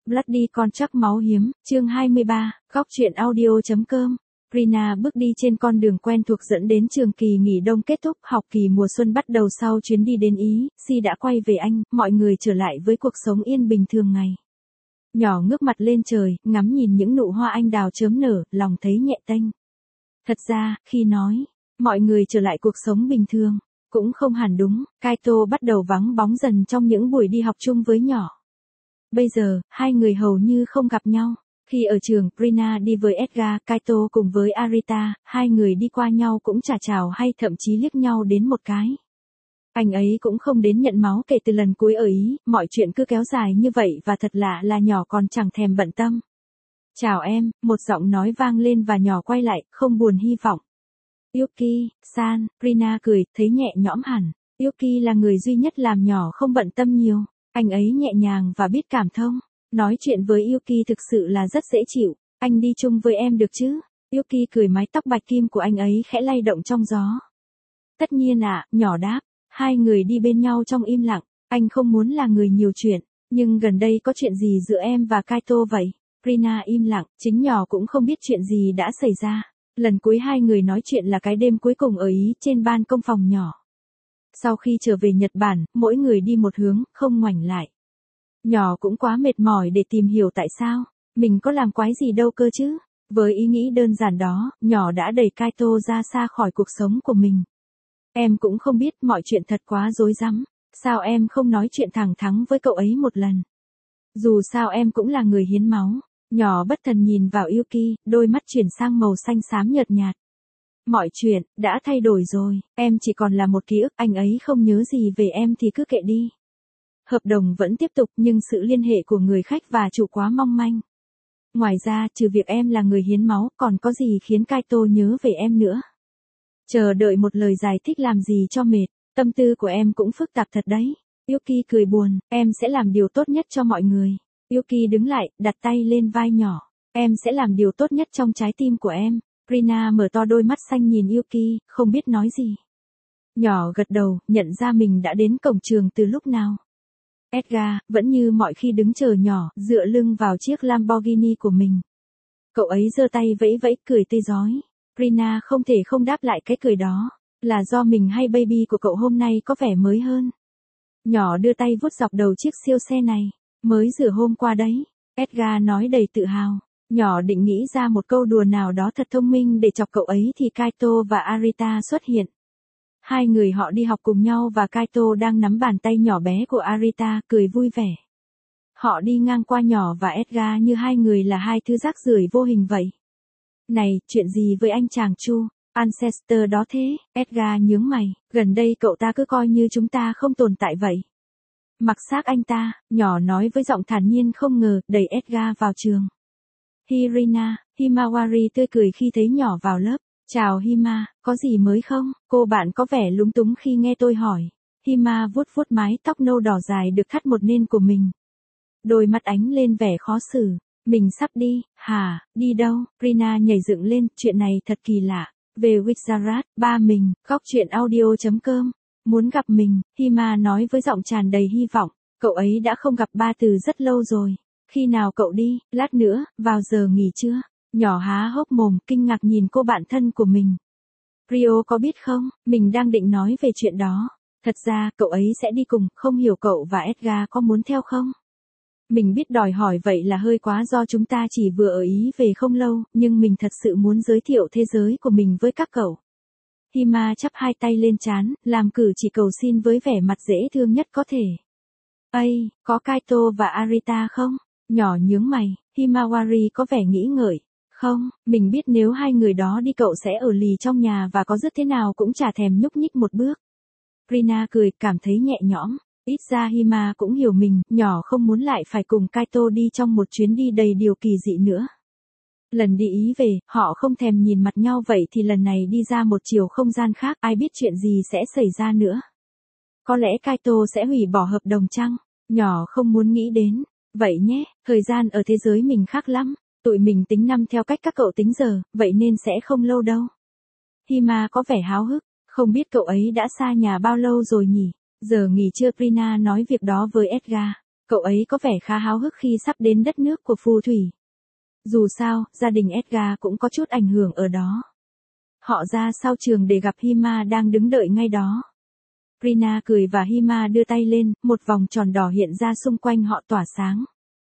Bloody Contract máu hiếm, chương 23, góc truyện audio.com. Rina bước đi trên con đường quen thuộc dẫn đến trường kỳ nghỉ đông kết thúc, học kỳ mùa xuân bắt đầu sau chuyến đi đến Ý, Si đã quay về Anh, mọi người trở lại với cuộc sống yên bình thường ngày. Nhỏ ngước mặt lên trời, ngắm nhìn những nụ hoa anh đào chớm nở, lòng thấy nhẹ tênh. Thật ra, khi nói, mọi người trở lại cuộc sống bình thường, cũng không hẳn đúng, Kaito bắt đầu vắng bóng dần trong những buổi đi học chung với nhỏ. Bây giờ, hai người hầu như không gặp nhau. Khi ở trường, Rina đi với Edgar, Kaito cùng với Arita, hai người đi qua nhau cũng chả chào hay thậm chí liếc nhau đến một cái. Anh ấy cũng không đến nhận máu kể từ lần cuối ở Ý, mọi chuyện cứ kéo dài như vậy và thật lạ là nhỏ còn chẳng thèm bận tâm. Chào em, một giọng nói vang lên và nhỏ quay lại, không buồn hy vọng. Yuki-san, Rina cười, thấy nhẹ nhõm hẳn. Yuki là người duy nhất làm nhỏ không bận tâm nhiều. Anh ấy nhẹ nhàng và biết cảm thông. Nói chuyện với Yuki thực sự là rất dễ chịu. Anh đi chung với em được chứ? Yuki cười, mái tóc bạch kim của anh ấy khẽ lay động trong gió. Tất nhiên ạ, nhỏ đáp. Hai người đi bên nhau trong im lặng. Anh không muốn là người nhiều chuyện. Nhưng gần đây có chuyện gì giữa em và Kaito vậy? Rina im lặng, chính nhỏ cũng không biết chuyện gì đã xảy ra. Lần cuối hai người nói chuyện là cái đêm cuối cùng ở Ý trên ban công phòng nhỏ. Sau khi trở về Nhật Bản, mỗi người đi một hướng, không ngoảnh lại. Nhỏ cũng quá mệt mỏi để tìm hiểu tại sao. Mình có làm quái gì đâu cơ chứ. Với ý nghĩ đơn giản đó, nhỏ đã đẩy Kaito ra xa khỏi cuộc sống của mình. Em cũng không biết, mọi chuyện thật quá rối rắm. Sao em không nói chuyện thẳng thắn với cậu ấy một lần? Dù sao em cũng là người hiến máu. Nhỏ bất thần nhìn vào Yuki, đôi mắt chuyển sang màu xanh xám nhợt nhạt. Mọi chuyện đã thay đổi rồi, em chỉ còn là một ký ức, anh ấy không nhớ gì về em thì cứ kệ đi. Hợp đồng vẫn tiếp tục nhưng sự liên hệ của người khách và chủ quá mong manh. Ngoài ra, trừ việc em là người hiến máu, còn có gì khiến Kaito nhớ về em nữa? Chờ đợi một lời giải thích làm gì cho mệt, tâm tư của em cũng phức tạp thật đấy. Yuki cười buồn, em sẽ làm điều tốt nhất cho mọi người. Yuki đứng lại, đặt tay lên vai nhỏ. Em sẽ làm điều tốt nhất trong trái tim của em. Rina mở to đôi mắt xanh nhìn Yuki, không biết nói gì. Nhỏ gật đầu, nhận ra mình đã đến cổng trường từ lúc nào. Edgar, vẫn như mọi khi đứng chờ nhỏ, dựa lưng vào chiếc Lamborghini của mình. Cậu ấy giơ tay vẫy vẫy, cười tươi rói. Rina không thể không đáp lại cái cười đó. Là do mình hay baby của cậu hôm nay có vẻ mới hơn. Nhỏ đưa tay vuốt dọc đầu chiếc siêu xe này. Mới rửa hôm qua đấy. Edgar nói đầy tự hào. Nhỏ định nghĩ ra một câu đùa nào đó thật thông minh để chọc cậu ấy thì Kaito và Arita xuất hiện. Hai người họ đi học cùng nhau và Kaito đang nắm bàn tay nhỏ bé của Arita, cười vui vẻ. Họ đi ngang qua nhỏ và Edgar như hai người là hai thứ rác rưởi vô hình vậy. Này, chuyện gì với anh chàng Chu, Ancestor đó thế? Edgar nhướng mày, gần đây cậu ta cứ coi như chúng ta không tồn tại vậy. Mặc xác anh ta, nhỏ nói với giọng thản nhiên không ngờ, đẩy Edgar vào trường. Hirina, Himawari tươi cười khi thấy nhỏ vào lớp. Chào Hima, có gì mới không? Cô bạn có vẻ lúng túng khi nghe tôi hỏi. Hima vuốt vuốt mái tóc nâu đỏ dài được thắt một nên của mình. Đôi mắt ánh lên vẻ khó xử. Mình sắp đi, hả, đi đâu? Rina nhảy dựng lên, chuyện này thật kỳ lạ. Về Wizard, ba mình, góc truyện audio.com. Muốn gặp mình, Hima nói với giọng tràn đầy hy vọng. Cậu ấy đã không gặp ba từ rất lâu rồi. Khi nào cậu đi? Lát nữa, vào giờ nghỉ trưa. Nhỏ há hốc mồm, kinh ngạc nhìn cô bạn thân của mình. Rio có biết không, mình đang định nói về chuyện đó. Thật ra, cậu ấy sẽ đi cùng, không hiểu cậu và Edgar có muốn theo không? Mình biết đòi hỏi vậy là hơi quá do chúng ta chỉ vừa ở Ý về không lâu, nhưng mình thật sự muốn giới thiệu thế giới của mình với các cậu. Hima chắp hai tay lên trán, làm cử chỉ cầu xin với vẻ mặt dễ thương nhất có thể. Ây, có Kaito và Arita không? Nhỏ nhướng mày, Himawari có vẻ nghĩ ngợi. Không, mình biết nếu hai người đó đi cậu sẽ ở lì trong nhà và có dứt thế nào cũng chả thèm nhúc nhích một bước. Rina cười, cảm thấy nhẹ nhõm. Ít ra Hima cũng hiểu mình, nhỏ không muốn lại phải cùng Kaito đi trong một chuyến đi đầy điều kỳ dị nữa. Lần đi Ý về, họ không thèm nhìn mặt nhau vậy thì lần này đi ra một chiều không gian khác, ai biết chuyện gì sẽ xảy ra nữa. Có lẽ Kaito sẽ hủy bỏ hợp đồng chăng? Nhỏ không muốn nghĩ đến. Vậy nhé, thời gian ở thế giới mình khác lắm. Tụi mình tính năm theo cách các cậu tính giờ, vậy nên sẽ không lâu đâu. Hima có vẻ háo hức, không biết cậu ấy đã xa nhà bao lâu rồi nhỉ? Giờ nghỉ trưa Rina nói việc đó với Edgar. Cậu ấy có vẻ khá háo hức khi sắp đến đất nước của phù thủy. Dù sao, gia đình Edgar cũng có chút ảnh hưởng ở đó. Họ ra sau trường để gặp Hima đang đứng đợi ngay đó. Rina cười và Hima đưa tay lên, một vòng tròn đỏ hiện ra xung quanh họ tỏa sáng.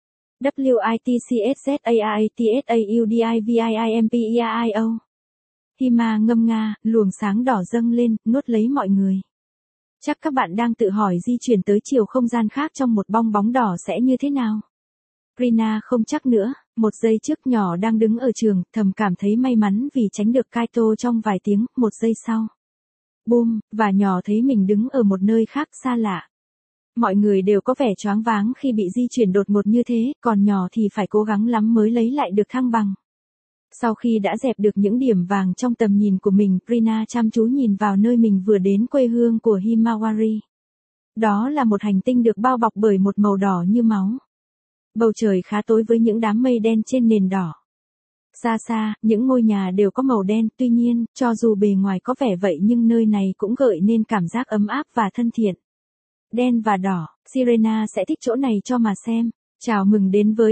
WITCSZAITSAUDIVIIMPEIO. Hima ngâm nga, luồng sáng đỏ dâng lên, nuốt lấy mọi người. Chắc các bạn đang tự hỏi di chuyển tới chiều không gian khác trong một bong bóng đỏ sẽ như thế nào. Rina không chắc nữa, một giây trước nhỏ đang đứng ở trường, thầm cảm thấy may mắn vì tránh được Kaito trong vài tiếng, một giây sau. Boom, và nhỏ thấy mình đứng ở một nơi khác xa lạ. Mọi người đều có vẻ choáng váng khi bị di chuyển đột ngột như thế, còn nhỏ thì phải cố gắng lắm mới lấy lại được thăng bằng. Sau khi đã dẹp được những điểm vàng trong tầm nhìn của mình, Rina chăm chú nhìn vào nơi mình vừa đến, quê hương của Himawari. Đó là một hành tinh được bao bọc bởi một màu đỏ như máu. Bầu trời khá tối với những đám mây đen trên nền đỏ. Xa xa, những ngôi nhà đều có màu đen, tuy nhiên, cho dù bề ngoài có vẻ vậy nhưng nơi này cũng gợi nên cảm giác ấm áp và thân thiện. Đen và đỏ, Sirena sẽ thích chỗ này cho mà xem. Chào mừng đến với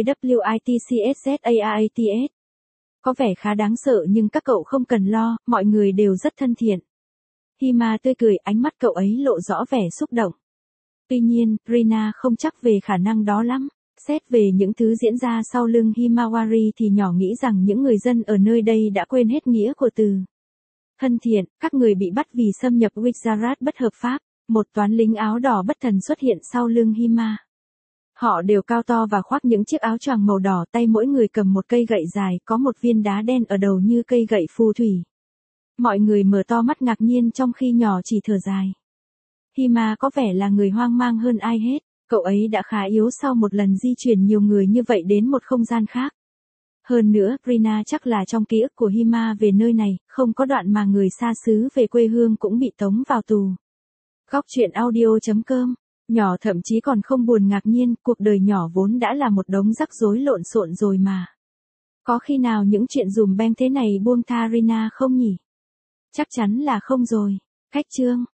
WITCSZAATS. Có vẻ khá đáng sợ nhưng các cậu không cần lo, mọi người đều rất thân thiện. Hima tươi cười, ánh mắt cậu ấy lộ rõ vẻ xúc động. Tuy nhiên, Rina không chắc về khả năng đó lắm. Xét về những thứ diễn ra sau lưng Himawari thì nhỏ nghĩ rằng những người dân ở nơi đây đã quên hết nghĩa của từ thân thiện. Các người bị bắt vì xâm nhập Wizard bất hợp pháp. Một toán lính áo đỏ bất thần xuất hiện sau lưng Hima. Họ đều cao to và khoác những chiếc áo choàng màu đỏ, tay mỗi người cầm một cây gậy dài, có một viên đá đen ở đầu như cây gậy phù thủy. Mọi người mở to mắt ngạc nhiên trong khi nhỏ chỉ thở dài. Hima có vẻ là người hoang mang hơn ai hết, cậu ấy đã khá yếu sau một lần di chuyển nhiều người như vậy đến một không gian khác. Hơn nữa, Rina chắc là trong ký ức của Hima về nơi này, không có đoạn mà người xa xứ về quê hương cũng bị tống vào tù. Góc truyện audio.com. Nhỏ thậm chí còn không buồn ngạc nhiên, cuộc đời nhỏ vốn đã là một đống rắc rối lộn xộn rồi mà. Có khi nào những chuyện dùm beng thế này buông tha Rina không nhỉ? Chắc chắn là không rồi. Cách chương